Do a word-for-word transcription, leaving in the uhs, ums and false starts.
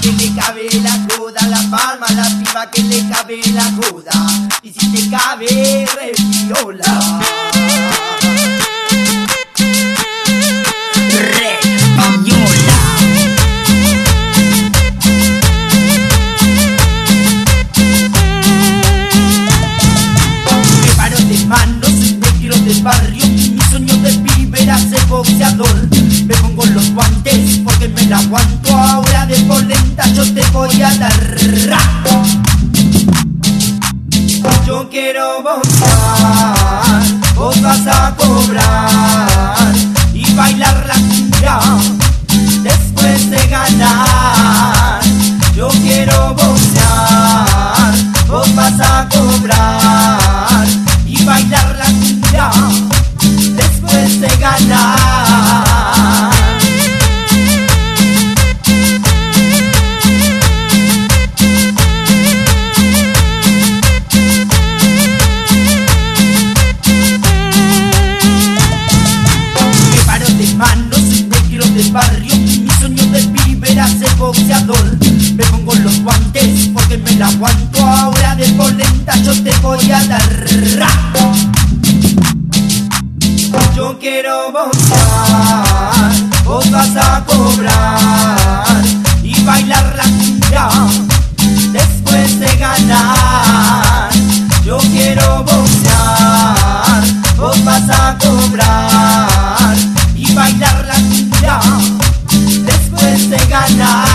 que le cabe la joda, la palma, la piba que le cabe la joda. Y si te cabe, reviola. Barrio, mi sueño de pibe era ser boxeador. Me pongo los guantes porque me la aguanto. Ahora de polenta yo te voy a dar. Yo quiero boxear, vos vas a cobrar y bailar la cumbia después de ganar. Yo quiero boxear, vos vas a cobrar y bailar la cumbia después de ganar. Me paro de manos y me tiro del barrio. Mi sueño de pibe era ser boxeador. Me pongo los guantes porque me la aguanto. Ahora de polenta yo te voy a dar. Yo quiero boxear, vos vas a cobrar y bailar la cumbia después de ganar. Yo quiero boxear, vos vas a cobrar y bailar la cumbia después de ganar.